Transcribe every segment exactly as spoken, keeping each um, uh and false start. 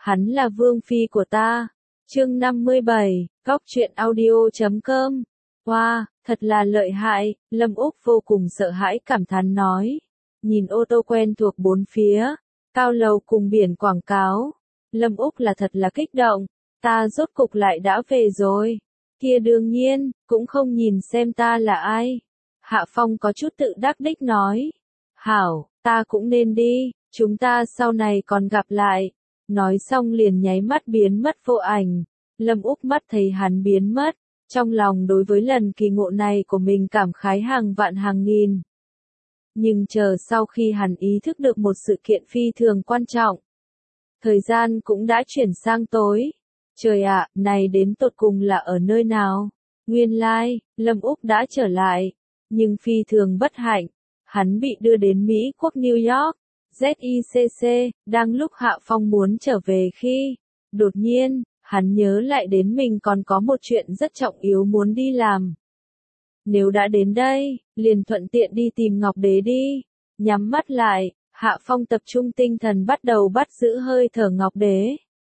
hắn là vương phi của ta. Chương năm mươi bảy, góc truyện audio chấm com. Wow, thật là lợi hại, Lâm Úc vô cùng sợ hãi cảm thán nói. Nhìn ô tô quen thuộc bốn phía, cao lầu cùng biển quảng cáo. Lâm Úc là thật là kích động, ta rốt cục lại đã về rồi. Kia đương nhiên, cũng không nhìn xem ta là ai. Hạ Phong có chút tự đắc đích nói. Hảo, ta cũng nên đi, chúng ta sau này còn gặp lại. Nói xong liền nháy mắt biến mất vô ảnh. Lâm Úc mắt thấy hắn biến mất, trong lòng đối với lần kỳ ngộ này của mình cảm khái hàng vạn hàng nghìn. Nhưng chờ sau khi hắn ý thức được một sự kiện phi thường quan trọng. Thời gian cũng đã chuyển sang tối. Trời ạ, này đến tột cùng là ở nơi nào? Nguyên lai, Lâm Úc đã trở lại. Nhưng phi thường bất hạnh, hắn bị đưa đến Mỹ quốc New York. Z I C C, đang lúc Hạ Phong muốn trở về khi, đột nhiên, hắn nhớ lại đến mình còn có một chuyện rất trọng yếu muốn đi làm. Nếu đã đến đây, liền thuận tiện đi tìm Ngọc Đế đi. Nhắm mắt lại, Hạ Phong tập trung tinh thần bắt đầu bắt giữ hơi thở Ngọc Đế.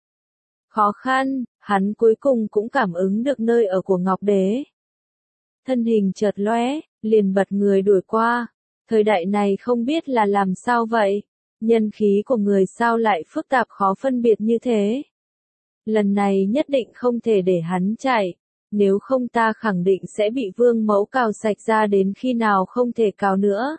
Khó khăn, hắn cuối cùng cũng cảm ứng được nơi ở của Ngọc Đế. Thân hình chợt lóe, liền bật người đuổi qua. Thời đại này không biết là làm sao vậy. Nhân khí của người sao lại phức tạp khó phân biệt như thế. Lần này nhất định không thể để hắn chạy, nếu không ta khẳng định sẽ bị vương mẫu cào sạch ra đến khi nào không thể cào nữa.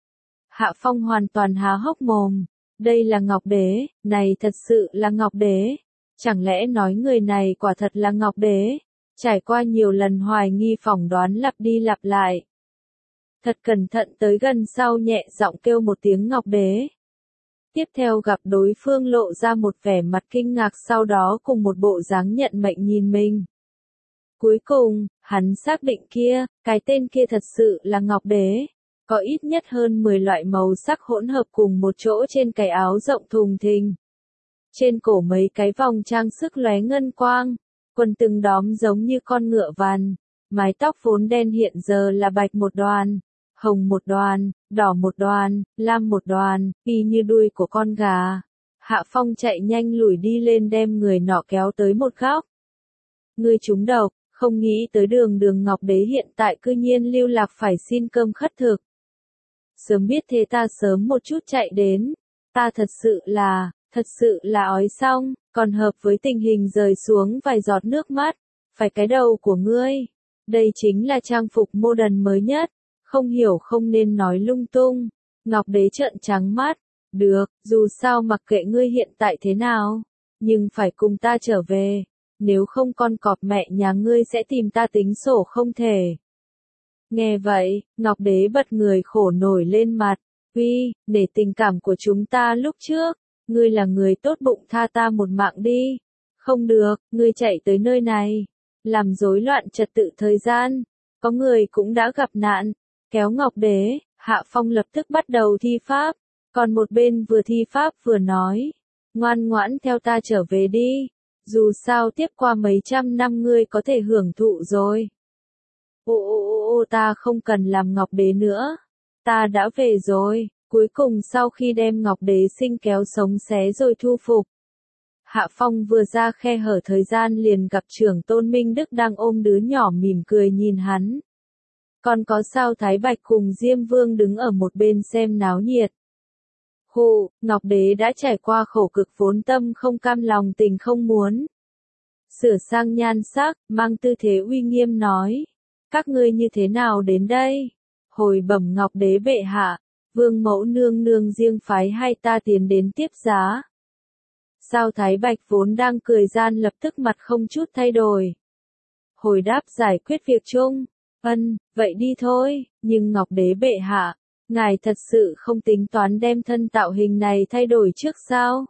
Hạ Phong hoàn toàn há hốc mồm, đây là Ngọc Đế, này thật sự là Ngọc Đế, chẳng lẽ nói người này quả thật là Ngọc Đế, trải qua nhiều lần hoài nghi phỏng đoán lặp đi lặp lại. Thật cẩn thận tới gần sau nhẹ giọng kêu một tiếng Ngọc Đế. Tiếp theo gặp đối phương lộ ra một vẻ mặt kinh ngạc sau đó cùng một bộ dáng nhận mệnh nhìn mình. Cuối cùng, hắn xác định kia, cái tên kia thật sự là Ngọc Đế. Có ít nhất hơn mười loại màu sắc hỗn hợp cùng một chỗ trên cái áo rộng thùng thình. Trên cổ mấy cái vòng trang sức lóe ngân quang, quần từng đóm giống như con ngựa vằn, mái tóc vốn đen hiện giờ là bạch một đoàn. Hồng một đoàn, đỏ một đoàn, lam một đoàn, y như đuôi của con gà. Hạ Phong chạy nhanh lủi đi lên đem người nọ kéo tới một góc. Ngươi trúng độc, không nghĩ tới đường đường Ngọc Đế hiện tại cư nhiên lưu lạc phải xin cơm khất thực. Sớm biết thế ta sớm một chút chạy đến. Ta thật sự là, thật sự là ói xong, còn hợp với tình hình rơi xuống vài giọt nước mắt. Phải cái đầu của ngươi. Đây chính là trang phục modern mới nhất. Không hiểu không nên nói lung tung. Ngọc Đế trợn trắng mắt. Được, dù sao mặc kệ ngươi hiện tại thế nào. Nhưng phải cùng ta trở về. Nếu không con cọp mẹ nhà ngươi sẽ tìm ta tính sổ không thể. Nghe vậy, Ngọc Đế bật người khổ nổi lên mặt. Uy, để tình cảm của chúng ta lúc trước. Ngươi là người tốt bụng tha ta một mạng đi. Không được, ngươi chạy tới nơi này. Làm rối loạn trật tự thời gian. Có người cũng đã gặp nạn. Kéo Ngọc Đế, Hạ Phong lập tức bắt đầu thi pháp, còn một bên vừa thi pháp vừa nói, ngoan ngoãn theo ta trở về đi, dù sao tiếp qua mấy trăm năm ngươi có thể hưởng thụ rồi. Ô ô ô ô ta không cần làm Ngọc Đế nữa, ta đã về rồi, cuối cùng sau khi đem Ngọc Đế sinh kéo sống xé rồi thu phục. Hạ Phong vừa ra khe hở thời gian liền gặp trưởng tôn Minh Đức đang ôm đứa nhỏ mỉm cười nhìn hắn. Còn có sao Thái Bạch cùng Diêm Vương đứng ở một bên xem náo nhiệt. Hù, Ngọc Đế đã trải qua khổ cực vốn tâm không cam lòng tình không muốn. Sửa sang nhan sắc, mang tư thế uy nghiêm nói. Các ngươi như thế nào đến đây? Hồi bẩm Ngọc Đế bệ hạ, Vương mẫu nương nương riêng phái hai ta tiến đến tiếp giá. Sao Thái Bạch vốn đang cười gian lập tức mặt không chút thay đổi. Hồi đáp giải quyết việc chung. Ân, vậy đi thôi, nhưng Ngọc Đế bệ hạ, ngài thật sự không tính toán đem thân tạo hình này thay đổi trước sao?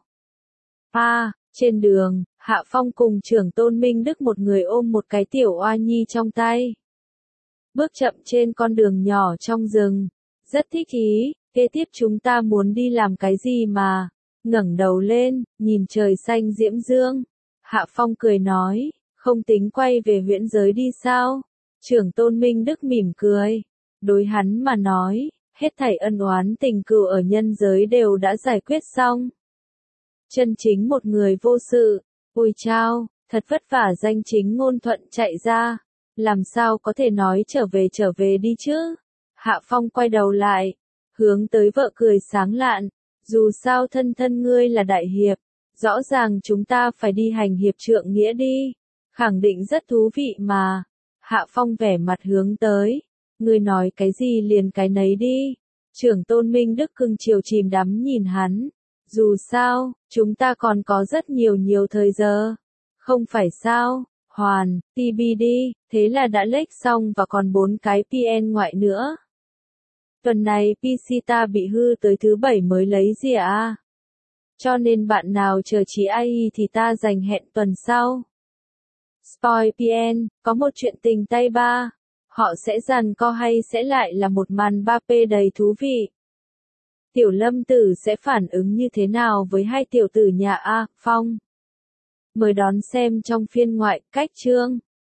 À, trên đường, Hạ Phong cùng trưởng tôn Minh Đức một người ôm một cái tiểu oa nhi trong tay. Bước chậm trên con đường nhỏ trong rừng, rất thích ý, kế tiếp chúng ta muốn đi làm cái gì mà, ngẩng đầu lên, nhìn trời xanh diễm dương. Hạ Phong cười nói, không tính quay về huyễn giới đi sao? Trưởng tôn Minh Đức mỉm cười. Đối hắn mà nói, hết thảy ân oán tình cừu ở nhân giới đều đã giải quyết xong. Chân chính một người vô sự. Ôi chao, thật vất vả danh chính ngôn thuận chạy ra. Làm sao có thể nói trở về trở về đi chứ? Hạ Phong quay đầu lại, hướng tới vợ cười sáng lạn. Dù sao thân thân ngươi là đại hiệp, rõ ràng chúng ta phải đi hành hiệp trượng nghĩa đi. Khẳng định rất thú vị mà. Hạ Phong vẻ mặt hướng tới. Ngươi nói cái gì liền cái nấy đi. Trưởng tôn Minh Đức cưng chiều chìm đắm nhìn hắn. Dù sao, chúng ta còn có rất nhiều nhiều thời giờ. Không phải sao, hoàn, tê bê đi, thế là đã lếch xong và còn bốn cái pê en ngoại nữa. Tuần này pê xê ta bị hư tới thứ bảy mới lấy gì à? Cho nên bạn nào chờ chị a i thì ta dành hẹn tuần sau. Spoil pê en, có một chuyện tình tay ba. Họ sẽ giằng co hay sẽ lại là một màn ba pê đầy thú vị? Tiểu Lâm Tử sẽ phản ứng như thế nào với hai tiểu tử nhà A, Phong? Mời đón xem trong phiên ngoại, cách chương.